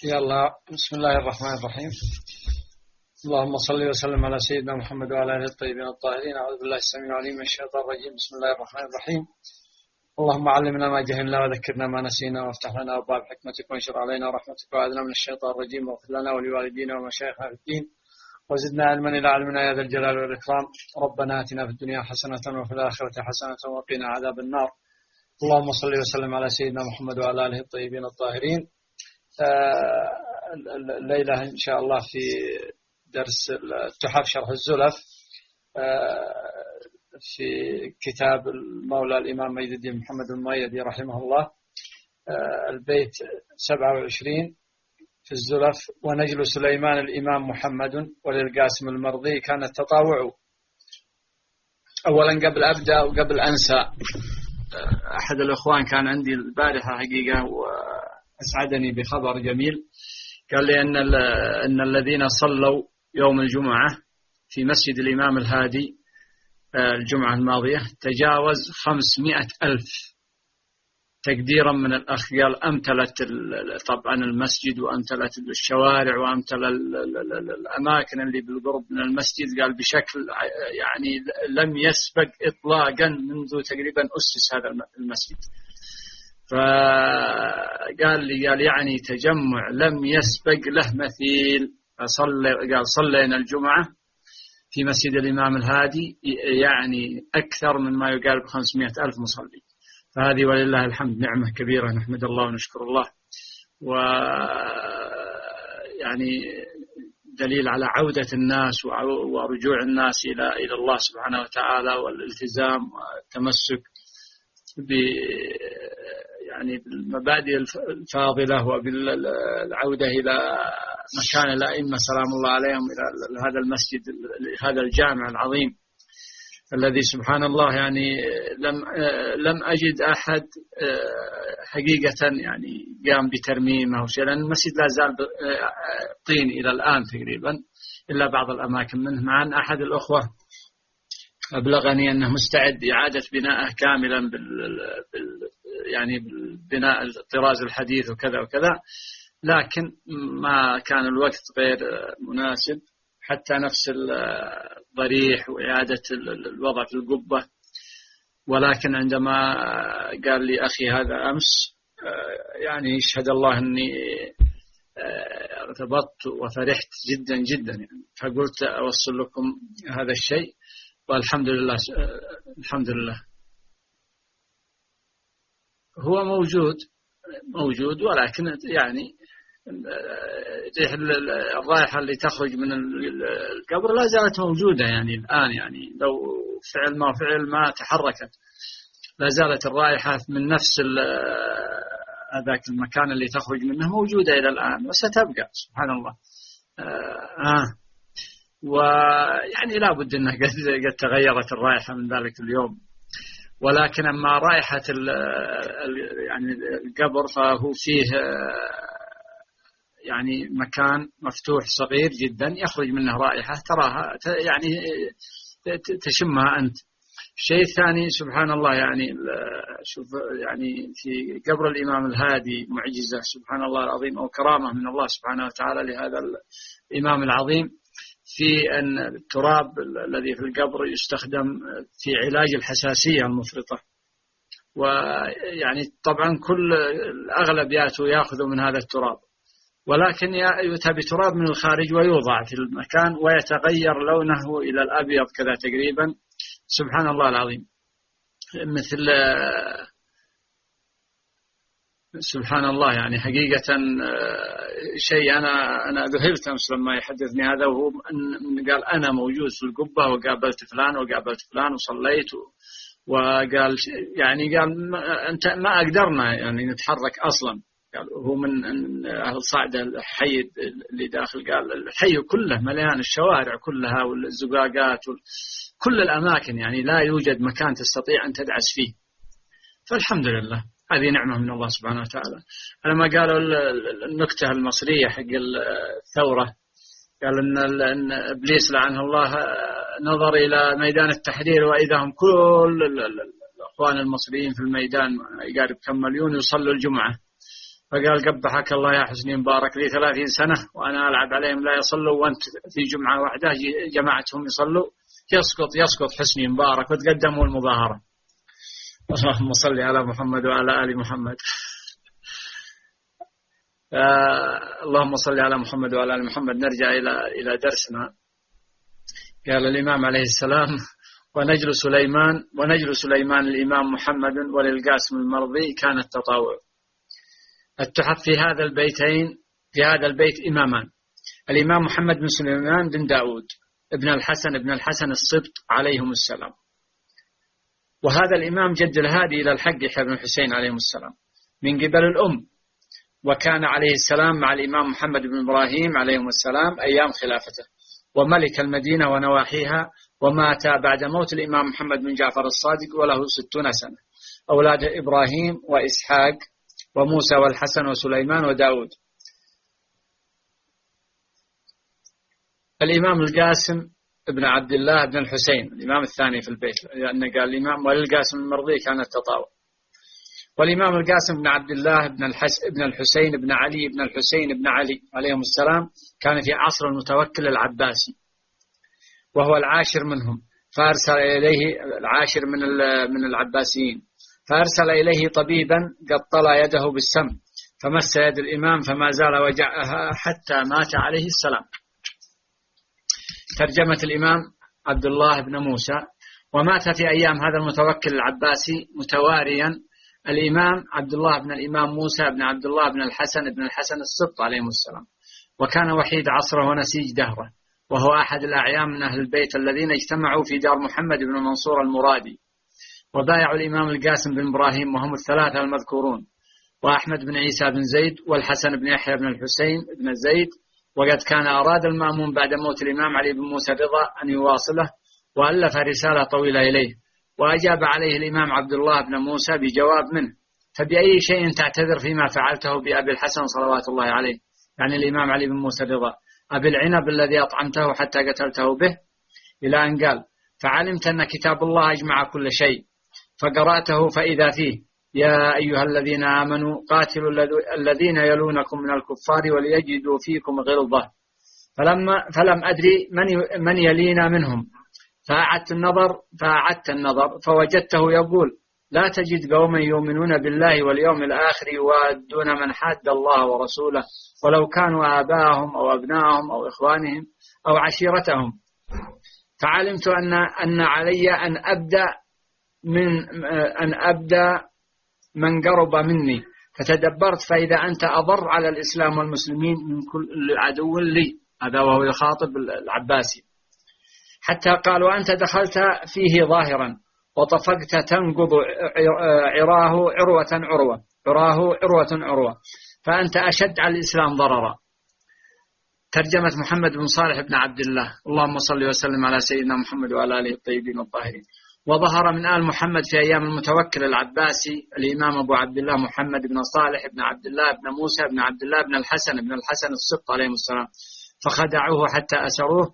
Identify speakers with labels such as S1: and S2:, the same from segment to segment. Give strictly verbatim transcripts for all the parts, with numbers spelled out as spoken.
S1: يلا بسم الله الرحمن الرحيم. اللهم صل وسلم على سيدنا محمد وعلى آله الطيبين الطاهرين. أعوذ بالله السميع العليم من الشيطان الرجيم. بسم الله الرحمن الرحيم. اللهم علمنا ما جهلنا وذكرنا ما نسينا وافتح لنا أبواب حكمتك وانشر علينا رحمتك وأعذنا من الشيطان الرجيم واغفر لنا ولوالدينا ومشايخنا في الدين وزدنا علما إلى علمنا يا ذا الجلال والإكرام. ربنا آتنا في الدنيا حسنة وفي الآخرة حسنة وقنا عذاب النار. اللهم صل وسلم على سيدنا محمد وعلى آله الطيبين الطاهرين. الليلة إن شاء الله في درس التحف شرح الزلف في كتاب المولى الإمام مجد الدين محمد المؤيدي رحمه الله، البيت سبعة وعشرين في الزلف: ونجل سليمان الإمام محمد وللقاسم المرضي كان التطاوع. أولا قبل أبدأ وقبل أنسى، أحد الأخوان كان عندي البارحة حقيقة وأسعدني بخبر جميل، قال لي أن, أن الذين صلوا يوم الجمعة في مسجد الإمام الهادي الجمعة الماضية تجاوز خمسمائة ألف تقديرا من الأخ. قال أمتلت طبعا المسجد وأمتلت الشوارع وأمتل الأماكن اللي بالقرب من المسجد، قال بشكل يعني لم يسبق إطلاقا منذ تقريبا أسس هذا المسجد. فقال لي قال يعني تجمع لم يسبق له مثيل. صلى قال صلينا الجمعة في مسجد الإمام الهادي يعني أكثر من ما يقال بخمسمائة ألف مصلي، فهذه ولله الحمد نعمة كبيرة نحمد الله ونشكر الله، ويعني دليل على عودة الناس ورجوع الناس إلى إلى الله سبحانه وتعالى والالتزام والتمسك ب يعني بالمبادئ الفاضلة وبالعودة إلى مكان الأئمة سلام الله عليهم إلى هذا المسجد هذا الجامع العظيم الذي سبحان الله يعني لم لم أجد أحد حقيقة يعني قام بترميمه أو شيء، لأن المسجد لا زال طين إلى الآن تقريبا إلا بعض الأماكن منه، مع أن أحد الأخوة أبلغني أنه مستعد إعادة بناءه كاملا بال يعني بالبناء الطراز الحديث وكذا وكذا، لكن ما كان الوقت غير مناسب حتى نفس الضريح وإعادة الوضع في القبة. ولكن عندما قال لي أخي هذا أمس يعني يشهد الله أني ارتبطت وفرحت جدا جدا يعني، فقلت أوصل لكم هذا الشيء والحمد لله. الحمد لله هو موجود موجود ولكن يعني الرائحة اللي تخرج من القبر لا زالت موجودة يعني الآن، يعني لو فعل ما فعل ما تحركت لا زالت الرائحة من نفس هذاك المكان اللي تخرج منه موجودة إلى الآن وستبقى سبحان الله. آه ويعني لا بد أنها قد تغيرت الرائحة من ذلك اليوم، ولكن أما رائحة يعني القبر فهو فيه يعني مكان مفتوح صغير جدا يخرج منه رائحة تراها يعني تشمها أنت. الشيء الثاني سبحان الله يعني شوف يعني في قبر الإمام الهادي معجزة سبحان الله العظيم أو كرامة من الله سبحانه وتعالى لهذا الإمام العظيم، في أن التراب الذي في القبر يستخدم في علاج الحساسية المفرطة، ويعني طبعا كل الأغلب يأخذوا من هذا التراب، ولكن يؤتى بتراب من الخارج ويوضع في المكان ويتغير لونه إلى الأبيض كذا تقريبا سبحان الله العظيم. مثل سبحان الله يعني حقيقة شيء أنا أنا ذهلت أمس لما يحدثني هذا، وهو أن قال أنا موجود في القبة وقابلت فلان وقابلت فلان وصليت، وقال يعني قال أنت ما أقدرنا يعني نتحرك أصلا، قال هو من أهل صعدة الحي اللي داخل، قال الحي كله مليان الشوارع كلها والزقاقات وكل الأماكن يعني لا يوجد مكان تستطيع أن تدعس فيه، فالحمد لله هذه نعمة من الله سبحانه وتعالى. لما قالوا النكتة المصرية حق الثورة، قال إن إبليس لعنه الله نظر إلى ميدان التحرير وإذا هم كل الأخوان المصريين في الميدان يقارب كم مليون يصلوا الجمعة، فقال قبحك الله يا حسني مبارك، لي ثلاثين سنة وأنا ألعب عليهم لا يصلوا، وأنت في جمعة واحدة جماعتهم يصلوا، يسقط يسقط حسني مبارك وتقدموا المظاهرة. اللهم صل على محمد وعلى آل محمد. آه اللهم صل على محمد وعلى آل محمد. نرجع إلى إلى درسنا. قال الإمام عليه السلام: ونجل سليمان ونجل سليمان الإمام محمد وللقاسم المرضي كان التطاوع. التحف في هذا البيتين في هذا البيت إمامان: الإمام محمد بن سليمان بن داود ابن الحسن ابن الحسن السبط عليهم السلام، وهذا الإمام جد الهادي إلى الحق يحيى بن الحسين عليهم السلام من قبل الأم، وكان عليه السلام مع الإمام محمد بن إبراهيم عليهم السلام أيام خلافته وملك المدينة ونواحيها، ومات بعد موت الإمام محمد بن جعفر الصادق وله ستون سنة. أولاد إبراهيم وإسحاق وموسى والحسن وسليمان وداود. الإمام القاسم ابن عبد الله بن الحسين الإمام الثاني في البيت، لأنه قال الإمام وللقاسم المرضي كان التطاوع. والإمام القاسم بن عبد الله بن الحس بن الحسين بن علي بن الحسين بن علي عليهم السلام كان في عصر المتوكل العباسي، وهو العاشر منهم، فأرسل إليه العاشر من من العباسيين، فأرسل إليه طبيبا قد طلى يده بالسم فمس يد الإمام فما زال وجعها حتى مات عليه السلام. ترجمة الإمام عبد الله بن موسى. ومات في أيام هذا المتوكل العباسي متواريا الإمام عبد الله بن الإمام موسى بن عبد الله بن الحسن بن الحسن السبط عليهم السلام، وكان وحيد عصره ونسيج دهره، وهو أحد الأعيان من أهل البيت الذين اجتمعوا في دار محمد بن منصور المرادي وبايعوا الإمام القاسم بن إبراهيم، وهم الثلاثة المذكورون، وأحمد بن عيسى بن زيد والحسن بن يحيى بن الحسين بن زيد. وقد كان أراد المأمون بعد موت الإمام علي بن موسى الرضا أن يواصله، وألف رسالة طويلة إليه، وأجاب عليه الإمام عبد الله بن موسى بجواب منه: فبأي شيء تعتذر فيما فعلته بأبي الحسن صلوات الله عليه، يعني الإمام علي بن موسى الرضا، أبي العنب الذي أطعمته حتى قتلته به، إلى أن قال: فعلمت أن كتاب الله أجمع كل شيء، فقرأته فإذا فيه: يا أيها الذين آمنوا قاتلوا الذين يلونكم من الكفار وليجدوا فيكم غلظة، فلما فلم أدري من من يلينا منهم، فأعدت النظر فأعدت النظر فوجدته يقول: لا تجد قوما يؤمنون بالله واليوم الآخر يوادون من حاد الله ورسوله ولو كانوا آباءهم أو أبناءهم أو إخوانهم أو عشيرتهم. فعلمت أن أن علي أن أبدأ من أن أبدأ من قرب مني، فتدبرت فإذا أنت أضر على الإسلام والمسلمين من كل عدو لي. هذا وهو يخاطب العباسي. حتى قالوا: أنت دخلت فيه ظاهرا وطفقت تنقض عراه عروة عروة عراه عروة عروة، فأنت أشد على الإسلام ضررا. ترجمة محمد بن صالح بن عبد الله. اللهم صل وسلم على سيدنا محمد وعلى آله الطيبين الطاهرين. وظهر من آل محمد في أيام المتوكل العباسي الإمام أبو عبد الله محمد بن صالح بن عبد الله بن موسى بن عبد الله بن الحسن بن الحسن السبط عليهم السلام، فخدعوه حتى أسروه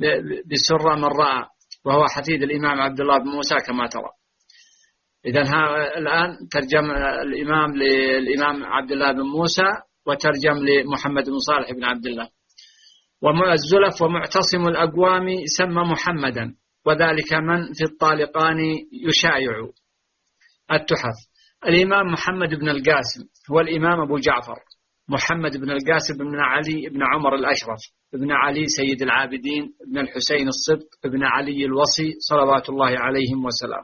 S1: بسر من رأى، وهو حفيد الإمام عبد الله بن موسى كما ترى. إذن الآن ترجم الإمام للإمام عبد الله بن موسى، وترجم لمحمد بن صالح بن عبد الله. والزلف ومعتصم الأقوام سمى محمدا، وذلك من في الطالقان يشايع. التحف. الإمام محمد بن القاسم هو الإمام أبو جعفر محمد بن القاسم بن علي بن عمر الأشرف ابن علي سيد العابدين ابن الحسين السبط ابن علي الوصي صلوات الله عليهم وسلام.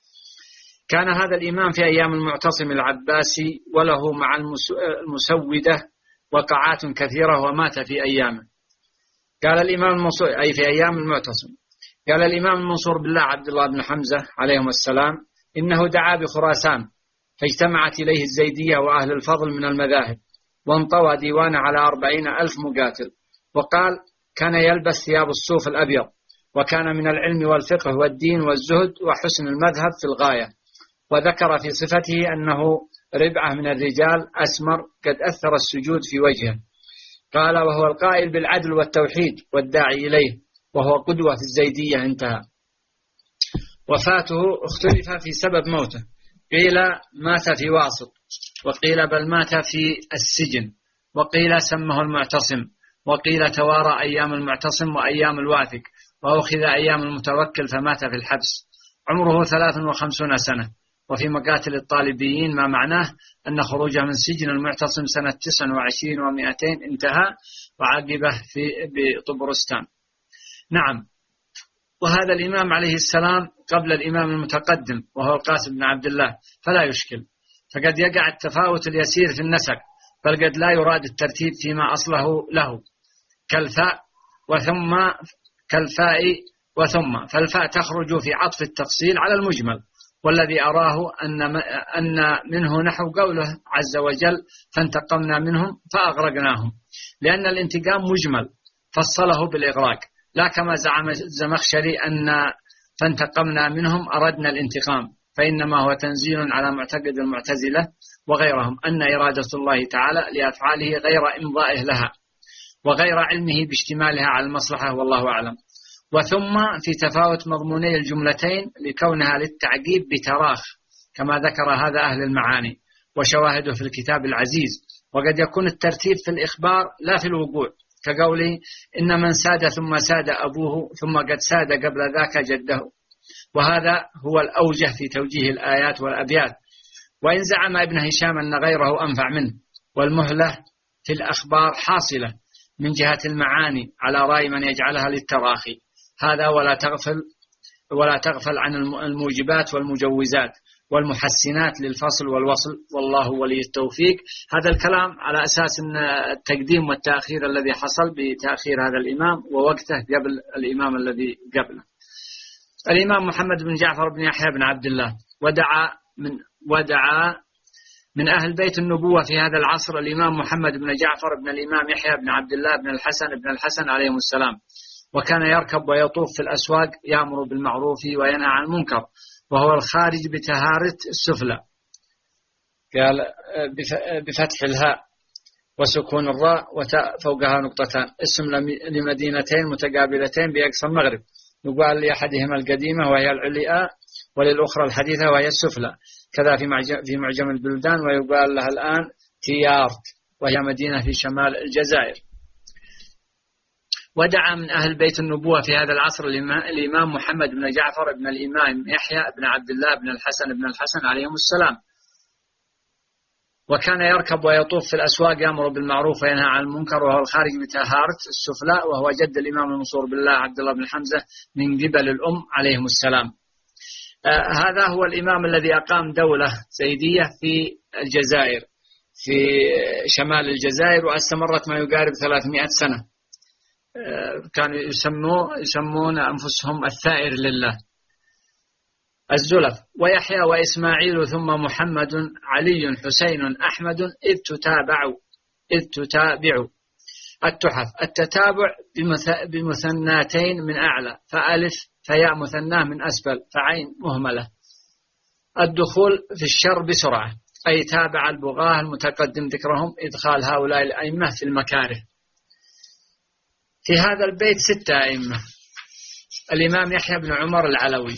S1: كان هذا الإمام في أيام المعتصم العباسي، وله مع المسودة وقعات كثيرة، ومات في أيامه. قال الإمام المنصور، أي في أيام المعتصم، قال الإمام المنصور بالله عبد الله بن حمزة عليهم السلام: إنه دعا بخراسان فاجتمعت إليه الزيدية وأهل الفضل من المذاهب، وانطوى ديوان على أربعين ألف مقاتل. وقال: كان يلبس ثياب الصوف الأبيض، وكان من العلم والفقه والدين والزهد وحسن المذهب في الغاية. وذكر في صفته أنه ربعة من الرجال أسمر قد أثر السجود في وجهه. قال: وهو القائل بالعدل والتوحيد والداعي إليه، وهو قدوة في الزيدية. انتهى. وفاته اختلف في سبب موته، قيل مات في واسط، وقيل بل مات في السجن، وقيل سمه المعتصم، وقيل توارى أيام المعتصم وأيام الواثق، وأخذ أيام المتوكل فمات في الحبس. عمره ثلاث وخمسون سنة. وفي مقاتل الطالبيين ما معناه أن خروجه من سجن المعتصم سنة تسع وعشرين ومئتين انتهى، وعاقبه في بطبرستان. نعم. وهذا الإمام عليه السلام قبل الإمام المتقدم وهو القاسم بن عبد الله، فلا يشكل، فقد يقع التفاوت اليسير في النسق، بل قد لا يراد الترتيب فيما أصله له، كالفاء وثم كالفاء وثم، فالفاء تخرج في عطف التفصيل على المجمل، والذي أراه أن أن منه نحو قوله عز وجل فانتقمنا منهم فأغرقناهم، لأن الانتقام مجمل فصله بالإغراق، لا كما زعم الزمخشري أن فانتقمنا منهم أردنا الانتقام، فإنما هو تنزيل على معتقد المعتزلة وغيرهم أن إرادة الله تعالى لأفعاله غير إمضائه لها وغير علمه باشتمالها على المصلحة، والله أعلم. وثم في تفاوت مضموني الجملتين لكونها للتعقيب بتراخ كما ذكر هذا أهل المعاني وشواهده في الكتاب العزيز، وقد يكون الترتيب في الإخبار لا في الوقوع، كقوله إن من ساد ثم ساد أبوه ثم قد ساد قبل ذاك جده، وهذا هو الأوجه في توجيه الآيات والأبيات. وإن زعم ابن هشام أن غيره أنفع منه، والمهلة في الأخبار حاصلة من جهة المعاني على رأي من يجعلها للتراخي، هذا ولا تغفل ولا تغفل عن الموجبات والمجوزات والمحسنات للفصل والوصل، والله ولي التوفيق. هذا الكلام على أساس أن التقديم والتأخير الذي حصل بتأخير هذا الإمام ووقته قبل الإمام الذي قبله. الإمام محمد بن جعفر بن يحيى بن عبد الله ودعا من ودعا من أهل بيت النبوة في هذا العصر الإمام محمد بن جعفر بن الإمام يحيى بن عبد الله بن الحسن بن الحسن عليهم السلام، وكان يركب ويطوف في الأسواق يأمر بالمعروف وينهى عن المنكر، وهو الخارج بتهارة السفلى، قال بفتح الهاء وسكون الراء وتاء فوقها نقطتان، اسم لمدينتين متقابلتين بأقصى المغرب، يقال لأحدهما القديمة وهي العلياء وللأخرى الحديثة وهي السفلى، كذا في معجم, في معجم البلدان، ويقال لها الآن تيارت وهي مدينة في شمال الجزائر. ودعا من أهل بيت النبوة في هذا العصر الإمام محمد بن جعفر بن الإمام يحيى بن عبد الله بن الحسن بن الحسن عليهم السلام، وكان يركب ويطوف في الأسواق يأمر بالمعروف وينهى عن المنكر، وهو الخارج بتهارة السفلى، وهو جد الإمام المنصور بالله عبد الله بن حمزة من قبل الأم عليهم السلام. آه هذا هو الإمام الذي أقام دولة زيدية في الجزائر في شمال الجزائر، واستمرت ما يقارب ثلاثمائة سنة. آه كانوا يسموا يسمون أنفسهم الثائر لله الزلف. ويحيى وإسماعيل ثم محمد علي حسين أحمد إذ تتابعوا إذ تتابعوا التحف. التتابع بمثناتين من أعلى، فألف فياء مثناه من أسفل، فعين مهملة. الدخول في الشر بسرعة، أي تابع البغاة المتقدم ذكرهم إدخال هؤلاء الأئمة في المكاره. في هذا البيت ستة أئمة: الإمام يحيى بن عمر العلوي،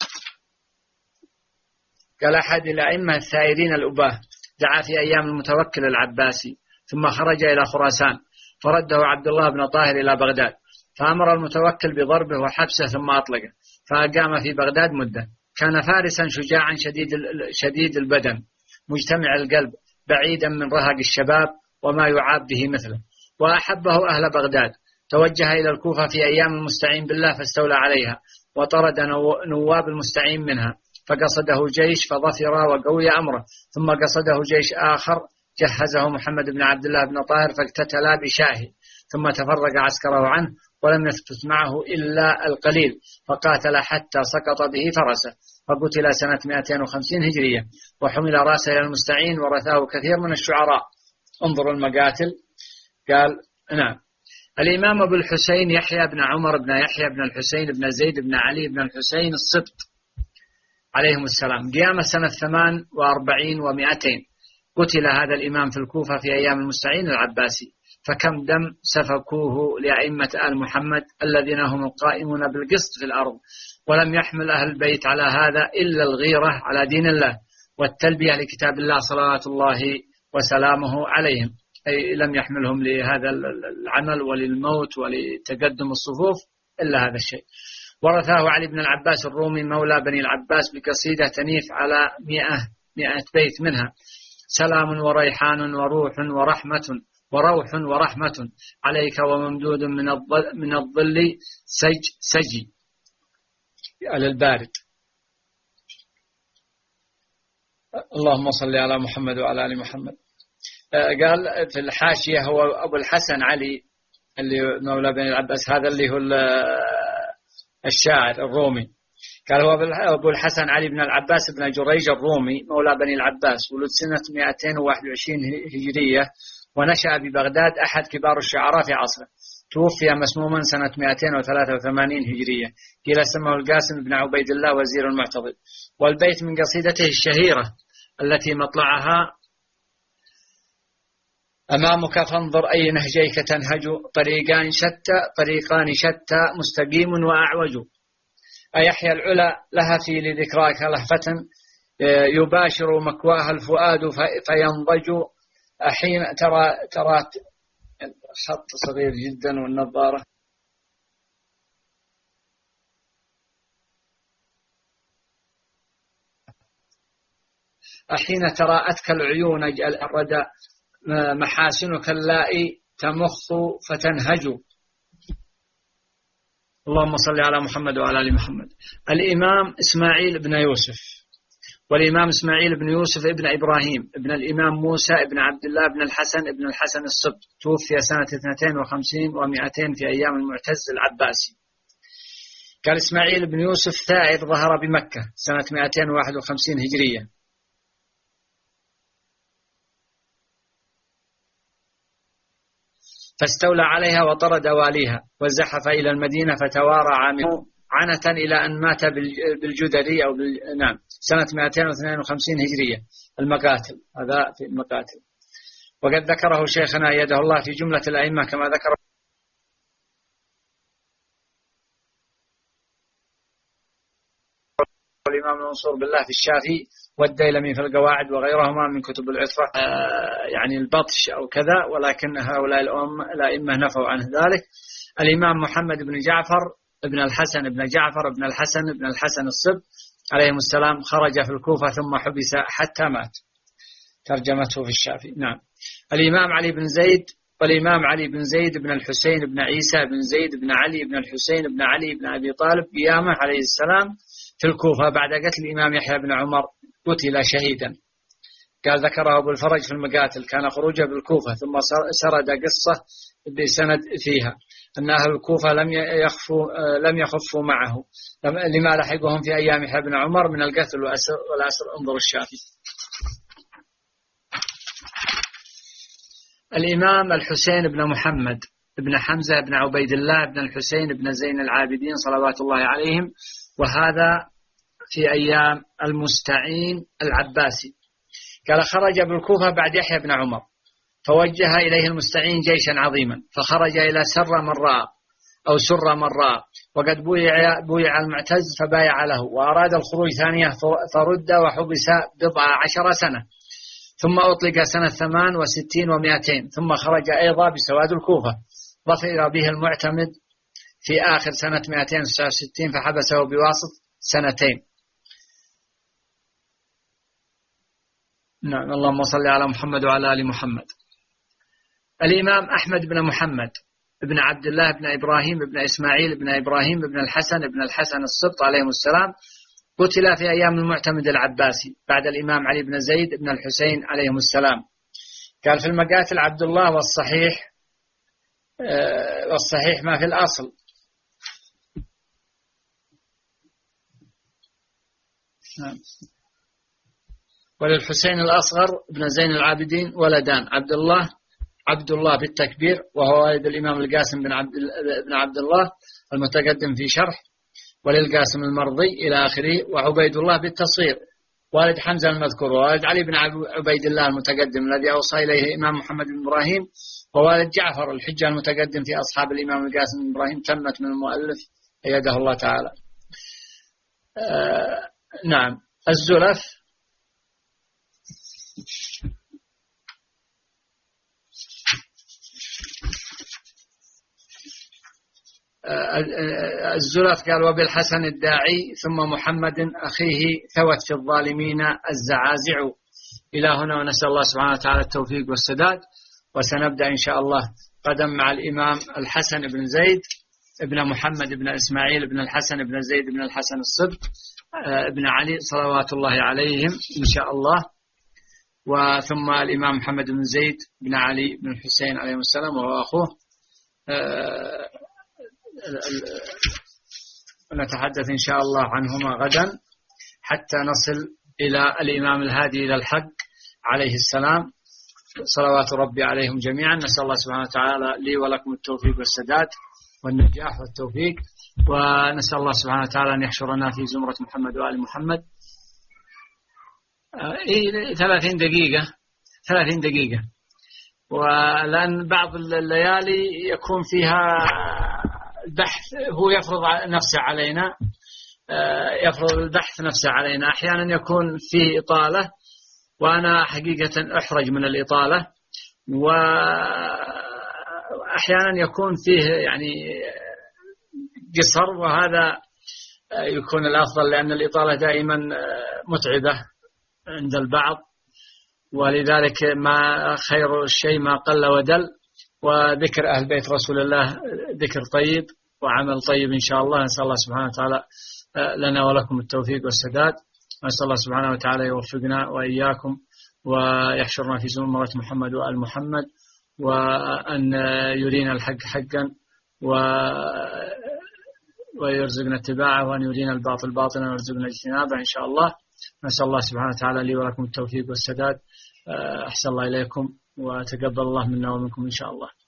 S1: قال أحد الأئمة الثائرين الأباه، دعا في أيام المتوكل العباسي، ثم خرج إلى خراسان، فرده عبد الله بن طاهر إلى بغداد، فأمر المتوكل بضربه وحبسه ثم أطلقه، فأقام في بغداد مدة. كان فارسا شجاعا شديد شديد البدن مجتمع القلب بعيدا من رهق الشباب وما يعاب به مثله، وأحبه أهل بغداد. توجه إلى الكوفة في أيام المستعين بالله فاستولى عليها، وطرد نواب المستعين منها، فقصده جيش فظفر وقوي أمره، ثم قصده جيش آخر جهزه محمد بن عبد الله بن طاهر فاقتتلا بشاهي، ثم تفرق عسكره عنه ولم يثبت معه إلا القليل، فقاتل حتى سقط به فرسه، فقتل سنة مئتين وخمسين هجرية، وحمل رأسه إلى المستعين ورثاه كثير من الشعراء. انظروا المقاتل. قال نعم. الإمام أبو الحسين يحيى بن عمر بن يحيى بن الحسين بن زيد بن علي بن الحسين السبط عليهم السلام، قيامة سنة ثمان وأربعين ومئتين. قتل هذا الإمام في الكوفة في أيام المستعين العباسي، فكم دم سفكوه لأئمة آل محمد الذين هم القائمون بالقسط في الأرض، ولم يحمل أهل البيت على هذا إلا الغيرة على دين الله والتلبية لكتاب الله صلوات الله وسلامه عليهم، أي لم يحملهم لهذا العمل وللموت ولتقدم الصفوف إلا هذا الشيء. ورثاه علي بن العباس الرومي مولى بني العباس بقصيدة تنيف على مئة, مئة بيت منها: سلام وريحان وروح ورحمة وروح ورحمة عليك وممدود من الظل, من الظل سج سجي على البارد. اللهم صل على محمد وعلى آل محمد. قال في الحاشية هو أبو الحسن علي اللي مولى بني العباس، هذا اللي هو الشاعر الرومي. قال هو أبو الحسن علي بن العباس بن جريج الرومي مولى بني العباس، ولد سنة مئتين وواحد وعشرين هجرية، ونشأ ببغداد، أحد كبار الشعراء في عصره. توفي مسموما سنة مئتين وثلاثة وثمانين هجرية. قيل اسمه القاسم بن عبيد الله وزير المعتضد. والبيت من قصيدته الشهيرة التي مطلعها: أمامك فانظر أي نهجيك تنهج، طريقان شتى طريقان شتى مستقيم وأعوج، أيحيى العلا لها في لذكراك لهفة، يباشر مكواها الفؤاد فينضج، أحين ترى ترى خط صغير جدا والنظارة أحين تراءتك العيون الردى، محاسنك اللائي تمخ فتنهج. اللهم صل على محمد وعلى آل محمد. الإمام إسماعيل بن يوسف، والإمام إسماعيل بن يوسف ابن إبراهيم ابن الإمام موسى ابن عبد الله بن الحسن ابن الحسن الصبت، توفي سنة اثنتين وخمسين ومئتين في أيام المعتز العباسي. قال إسماعيل بن يوسف ثائر ظهر بمكة سنة مئتين وواحد وخمسين هجرية، فاستولى عليها وطرد واليها، وزحف إلى المدينة فتوارى عامه عنة إلى أن مات بالجدري أو بال... نعم سنة مئتين واثنين وخمسين هجرية. المقاتل، هذا في المقاتل. وقد ذكره شيخنا يده الله في جملة الأئمة كما ذكر الإمام المنصور بالله في الشافي، والديلمي في القواعد، وغيرهما من كتب العترة، آه يعني البطش أو كذا، ولكن هؤلاء الأئمة نفوا عن ذلك. الإمام محمد بن جعفر ابن الحسن ابن جعفر ابن الحسن ابن الحسن الصبت عليهم السلام، خرج في الكوفة ثم حبس حتى مات، ترجمته في الشافي. نعم. الإمام علي بن زيد، والإمام علي بن زيد بن الحسين بن عيسى بن زيد بن علي بن الحسين بن علي بن أبي طالب قيامه عليه السلام في الكوفة بعد قتل الإمام يحيى بن عمر، قتل شهيدا. قال ذكره أبو الفرج في المقاتل: كان خروجه بالكوفة، ثم سرد قصة بسند فيها أن أهل الكوفة لم يخفوا لم يخفوا معه لما لحقهم في أيام يحيى بن عمر من القتل والأسر. انظر الشافي. الإمام الحسين بن محمد بن حمزة بن عبيد الله بن الحسين بن زين العابدين صلوات الله عليهم، وهذا في أيام المستعين العباسي. قال خرج بالكوفة بعد يحيى بن عمر، فوجه إليه المستعين جيشا عظيما، فخرج إلى سر مراء أو سر مراء، وقد بويع, بويع المعتز فبايع له، وأراد الخروج ثانية فرد وحبس بضع عشر سنة، ثم أطلق سنة ثمان وستين ومائتين، ثم خرج أيضا بسواد الكوفة، ظفر به المعتمد في آخر سنة مائتين وتسعة وستين فحبسه بواسط سنتين. نعم. اللهم صل على محمد وعلى آل محمد. الإمام أحمد بن محمد بن عبد الله بن إبراهيم بن إسماعيل بن إبراهيم بن الحسن بن الحسن السبط عليهم السلام، قتل في أيام المعتمد العباسي بعد الإمام علي بن زيد بن الحسين عليهم السلام. قال في المقاتل: عبد الله والصحيح آه والصحيح ما في الأصل. نعم. وللحسين الأصغر بن زين العابدين ولدان: عبد الله عبد الله بالتكبير وهو والد الإمام القاسم بن عبد بن عبد الله المتقدم في شرح، وللقاسم المرضي إلى آخره، وعبيد الله بالتصغير والد حمزة المذكور، ووالد علي بن عبيد الله المتقدم الذي أوصى إليه الإمام محمد بن إبراهيم، ووالد جعفر الحجة المتقدم في أصحاب الإمام القاسم بن إبراهيم. تمت من المؤلف أيده الله تعالى. آه نعم. الزلف الزلف قال وبالحسن الداعي ثم محمد أخيه ثوت في الظالمين الزعازع. إلى هنا، ونسأل الله سبحانه وتعالى التوفيق والسداد. وسنبدأ إن شاء الله قدم مع الإمام الحسن بن زيد ابن محمد بن إسماعيل بن الحسن بن زيد بن الحسن الصبت ابن علي صلوات الله عليهم إن شاء الله. وثم الإمام محمد بن زيد بن علي بن الحسين عليهم السلام وهو أخوه. ونتحدث إن شاء الله عنهما غدا حتى نصل إلى الإمام الهادي إلى الحق عليه السلام صلوات ربي عليهم جميعا. نسأل الله سبحانه وتعالى لي ولكم التوفيق والسداد والنجاح والتوفيق. ونسأل الله سبحانه وتعالى أن يحشرنا في زمرة محمد وآل محمد. إيه ثلاثين دقيقة ثلاثين دقيقة. ولأن بعض الليالي يكون فيها البحث هو يفرض نفسه علينا يفرض البحث نفسه علينا. أحيانا يكون فيه إطالة وأنا حقيقة أحرج من الإطالة، وأحيانا يكون فيه يعني قصر، وهذا يكون الأفضل لأن الإطالة دائما متعبة عند البعض. ولذلك ما خير الشيء ما قل ودل، وذكر أهل بيت رسول الله ذكر طيب وعمل طيب إن شاء الله. نسأل الله سبحانه وتعالى لنا ولكم التوفيق والسداد. نسأل الله سبحانه وتعالى يوفقنا وإياكم ويحشرنا في زمرة محمد وآل محمد، وأن يرينا الحق حقا ويرزقنا اتباعه، وأن يرينا الباطل باطلا ويرزقنا اجتنابه إن شاء الله. نسأل الله سبحانه وتعالى لي ولكم التوفيق والسداد. أحسن الله إليكم وتقبل الله منا ومنكم إن شاء الله.